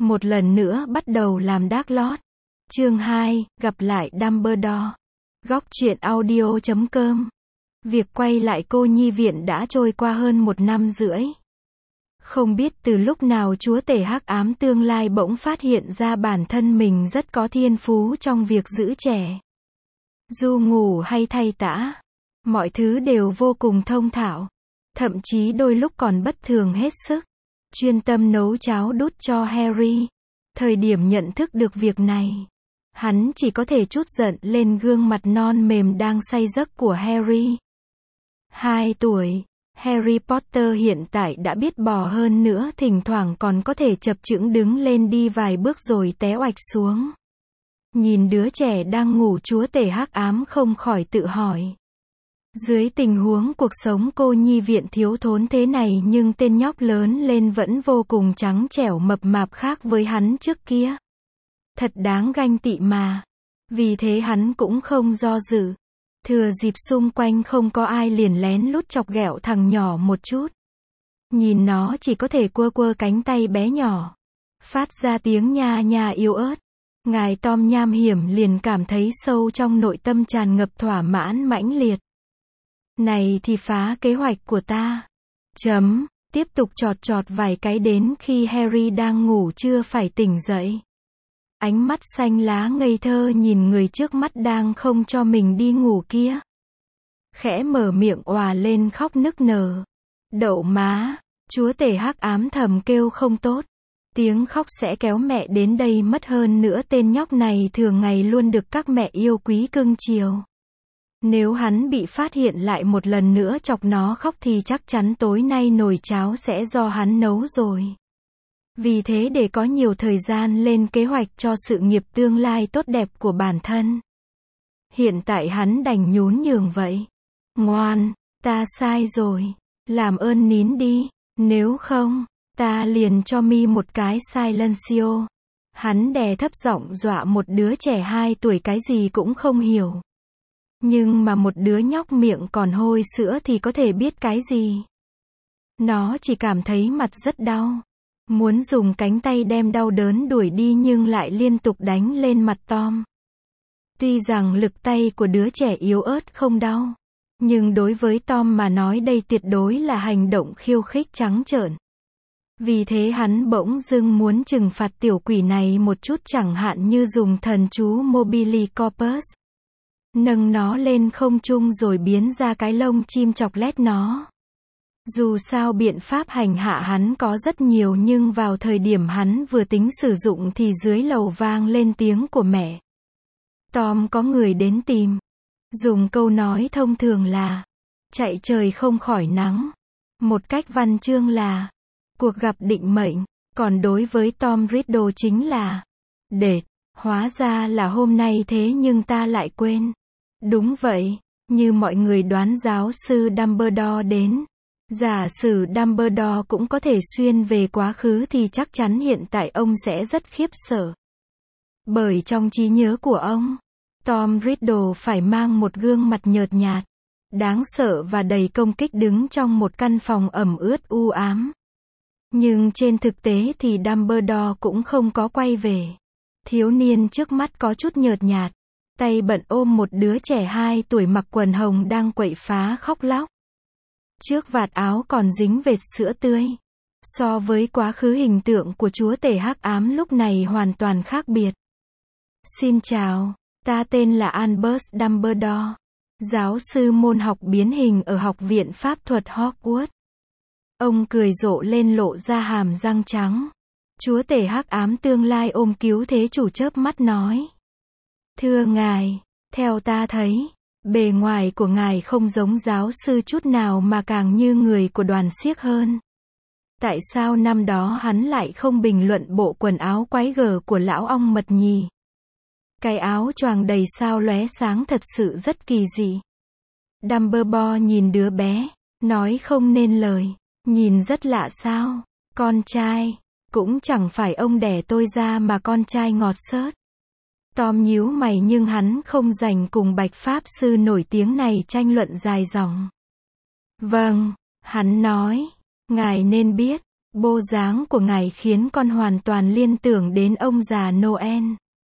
một lần nữa bắt đầu làm Dark Lord. Chương 2, gặp lại Dumbledore. Góc truyện audio.com. Việc quay lại cô nhi viện đã trôi qua hơn 1 năm rưỡi. Không biết từ lúc nào chúa tể hắc ám tương lai bỗng phát hiện ra bản thân mình rất có thiên phú trong việc giữ trẻ. Dù ngủ hay thay tã, mọi thứ đều vô cùng thông thạo. Thậm chí đôi lúc còn bất thường hết sức. Chuyên tâm nấu cháo đút cho Harry. Thời điểm nhận thức được việc này, hắn chỉ có thể trút giận lên gương mặt non mềm đang say giấc của Harry. 2 tuổi, Harry Potter hiện tại đã biết bò hơn nữa, thỉnh thoảng còn có thể chập chững đứng lên đi vài bước rồi té oạch xuống. Nhìn đứa trẻ đang ngủ, chúa tể hắc ám không khỏi tự hỏi. Dưới tình huống cuộc sống cô nhi viện thiếu thốn thế này nhưng tên nhóc lớn lên vẫn vô cùng trắng trẻo mập mạp khác với hắn trước kia. Thật đáng ganh tị mà. Vì thế hắn cũng không do dự. Thừa dịp xung quanh không có ai liền lén lút chọc ghẹo thằng nhỏ một chút. Nhìn nó chỉ có thể quơ quơ cánh tay bé nhỏ, phát ra tiếng nha nha yếu ớt. Ngài Tom nham hiểm liền cảm thấy sâu trong nội tâm tràn ngập thỏa mãn mãnh liệt. Này thì phá kế hoạch của ta. Tiếp tục chọt chọt vài cái đến khi Harry đang ngủ chưa phải tỉnh dậy. Ánh mắt xanh lá ngây thơ nhìn người trước mắt đang không cho mình đi ngủ kia. Khẽ mở miệng òa lên khóc nức nở. Đậu má, chúa tể hắc ám thầm kêu không tốt. Tiếng khóc sẽ kéo mẹ đến đây mất, hơn nữa tên nhóc này thường ngày luôn được các mẹ yêu quý cưng chiều. Nếu hắn bị phát hiện lại một lần nữa chọc nó khóc thì chắc chắn tối nay nồi cháo sẽ do hắn nấu rồi. Vì thế để có nhiều thời gian lên kế hoạch cho sự nghiệp tương lai tốt đẹp của bản thân, hiện tại hắn đành nhún nhường vậy. Ngoan, ta sai rồi. Làm ơn nín đi, nếu không, ta liền cho mi một cái silencio. Hắn đè thấp giọng dọa một đứa trẻ 2 tuổi cái gì cũng không hiểu. Nhưng mà một đứa nhóc miệng còn hôi sữa thì có thể biết cái gì. Nó chỉ cảm thấy mặt rất đau. Muốn dùng cánh tay đem đau đớn đuổi đi nhưng lại liên tục đánh lên mặt Tom. Tuy rằng lực tay của đứa trẻ yếu ớt không đau, nhưng đối với Tom mà nói đây tuyệt đối là hành động khiêu khích trắng trợn. Vì thế hắn bỗng dưng muốn trừng phạt tiểu quỷ này một chút, chẳng hạn như dùng thần chú Mobilicopus. Nâng nó lên không trung rồi biến ra cái lông chim chọc lét nó. Dù sao biện pháp hành hạ hắn có rất nhiều, nhưng vào thời điểm hắn vừa tính sử dụng thì dưới lầu vang lên tiếng của mẹ. Tom có người đến tìm. Dùng câu nói thông thường là chạy trời không khỏi nắng. Một cách văn chương là cuộc gặp định mệnh. Còn đối với Tom Riddle chính là đệt, hóa ra là hôm nay thế nhưng ta lại quên. Đúng vậy, như mọi người đoán giáo sư Dumbledore đến. Giả sử Dumbledore cũng có thể xuyên về quá khứ thì chắc chắn hiện tại ông sẽ rất khiếp sợ. Bởi trong trí nhớ của ông, Tom Riddle phải mang một gương mặt nhợt nhạt, đáng sợ và đầy công kích đứng trong một căn phòng ẩm ướt u ám. Nhưng trên thực tế thì Dumbledore cũng không có quay về. Thiếu niên trước mắt có chút nhợt nhạt, tay bận ôm một đứa trẻ 2 tuổi mặc quần hồng đang quậy phá khóc lóc. Trước vạt áo còn dính vệt sữa tươi. So với quá khứ, hình tượng của chúa tể hắc ám lúc này hoàn toàn khác biệt. Xin chào, ta tên là Albus Dumbledore, giáo sư môn học biến hình ở học viện pháp thuật Hogwarts. Ông cười rộ lên lộ ra hàm răng trắng. Chúa tể hắc ám tương lai ôm cứu thế chủ chớp mắt nói. Thưa ngài, theo ta thấy, bề ngoài của ngài không giống giáo sư chút nào mà càng như người của đoàn xiếc hơn. Tại sao năm đó hắn lại không bình luận bộ quần áo quái gở của lão ong mật nhì? Cái áo choàng đầy sao lóe sáng thật sự rất kỳ dị. Dumbledore nhìn đứa bé, nói không nên lời. Nhìn rất lạ sao? Con trai, cũng chẳng phải ông đẻ tôi ra mà con trai ngọt xớt. Tom nhíu mày nhưng hắn không rảnh cùng bạch pháp sư nổi tiếng này tranh luận dài dòng. Vâng, hắn nói, ngài nên biết, Bộ dáng của ngài khiến con hoàn toàn liên tưởng đến ông già Noel.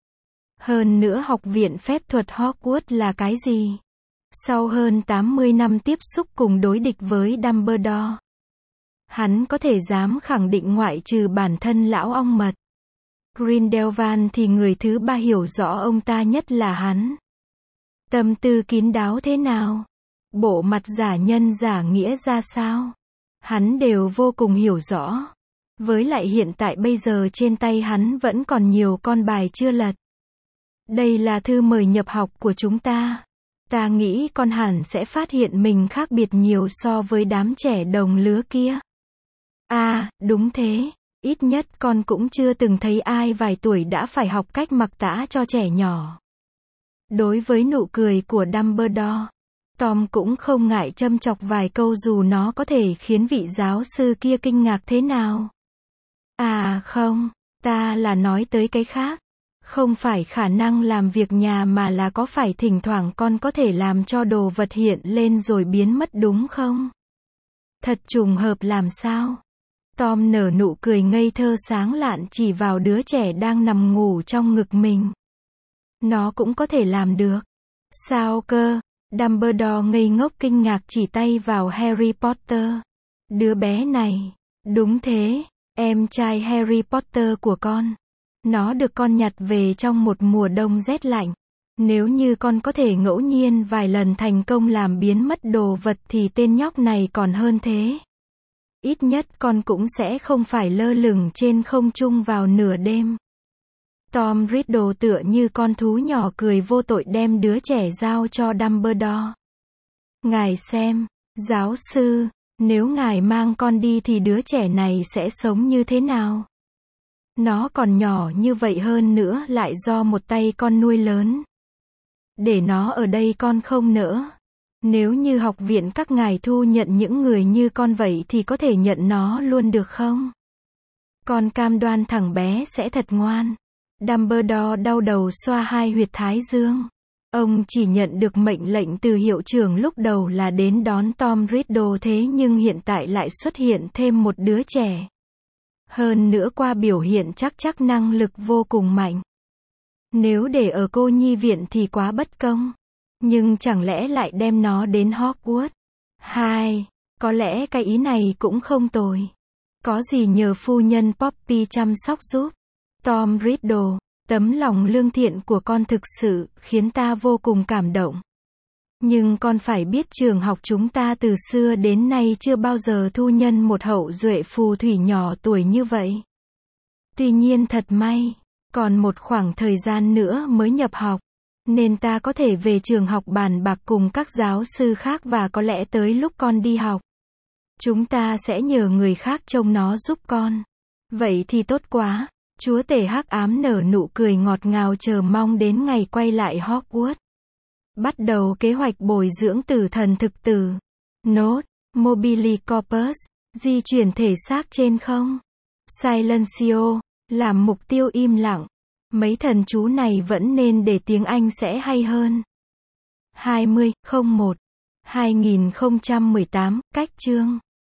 Hơn nữa học viện phép thuật Hogwarts là cái gì? Sau hơn 80 năm tiếp xúc cùng đối địch với Dumbledore, hắn có thể dám khẳng định ngoại trừ bản thân lão ong mật Grindelwald thì người thứ ba hiểu rõ ông ta nhất là hắn. Tâm tư kín đáo thế nào? Bộ mặt giả nhân giả nghĩa ra sao? Hắn đều vô cùng hiểu rõ. Với lại hiện tại bây giờ trên tay hắn vẫn còn nhiều con bài chưa lật. Đây là thư mời nhập học của chúng ta. Ta nghĩ con hẳn sẽ phát hiện mình khác biệt nhiều so với đám trẻ đồng lứa kia. À, đúng thế. Ít nhất con cũng chưa từng thấy ai vài tuổi đã phải học cách mặc tã cho trẻ nhỏ. Đối với nụ cười của Dumbledore, Tom cũng không ngại châm chọc vài câu dù nó có thể khiến vị giáo sư kia kinh ngạc thế nào. À không, ta là nói tới cái khác. Không phải khả năng làm việc nhà mà là có phải thỉnh thoảng con có thể làm cho đồ vật hiện lên rồi biến mất đúng không? Thật trùng hợp làm sao? Tom nở nụ cười ngây thơ sáng lạn chỉ vào đứa trẻ đang nằm ngủ trong ngực mình. Nó cũng có thể làm được. Sao cơ? Dumbledore ngây ngốc kinh ngạc chỉ tay vào Harry Potter. Đứa bé này. Đúng thế, em trai Harry Potter của con. Nó được con nhặt về trong một mùa đông rét lạnh. Nếu như con có thể ngẫu nhiên vài lần thành công làm biến mất đồ vật thì tên nhóc này còn hơn thế. Ít nhất con cũng sẽ không phải lơ lửng trên không trung vào nửa đêm. Tom Riddle tựa như con thú nhỏ cười vô tội đem đứa trẻ giao cho Dumbledore. Ngài xem, giáo sư, nếu ngài mang con đi thì đứa trẻ này sẽ sống như thế nào? Nó còn nhỏ như vậy hơn nữa lại do một tay con nuôi lớn. Để nó ở đây con không nỡ. Nếu như học viện các ngài thu nhận những người như con vậy thì có thể nhận nó luôn được không? Con cam đoan thằng bé sẽ thật ngoan. Dumbledore đau đầu xoa hai huyệt thái dương. Ông chỉ nhận được mệnh lệnh từ hiệu trưởng lúc đầu là đến đón Tom Riddle thế nhưng hiện tại lại xuất hiện thêm một đứa trẻ. Hơn nữa qua biểu hiện chắc năng lực vô cùng mạnh. Nếu để ở cô nhi viện thì quá bất công. Nhưng chẳng lẽ lại đem nó đến Hogwarts? Có lẽ cái ý này cũng không tồi. Có gì nhờ phu nhân Poppy chăm sóc giúp. Tom Riddle, tấm lòng lương thiện của con thực sự khiến ta vô cùng cảm động. Nhưng con phải biết trường học chúng ta từ xưa đến nay chưa bao giờ thu nhân một hậu duệ phù thủy nhỏ tuổi như vậy. Tuy nhiên thật may, còn một khoảng thời gian nữa mới nhập học, nên ta có thể về trường học bàn bạc cùng các giáo sư khác và có lẽ tới lúc con đi học, chúng ta sẽ nhờ người khác trông nó giúp con. Vậy thì tốt quá. Chúa tể hắc ám nở nụ cười ngọt ngào chờ mong đến ngày quay lại Hogwarts. Bắt đầu kế hoạch bồi dưỡng tử thần thực tử. Nốt, Mobili Corpus, di chuyển thể xác trên không. Silencio, làm mục tiêu im lặng. Mấy thần chú này vẫn nên để tiếng Anh sẽ hay hơn. 20/01/2018, cách chương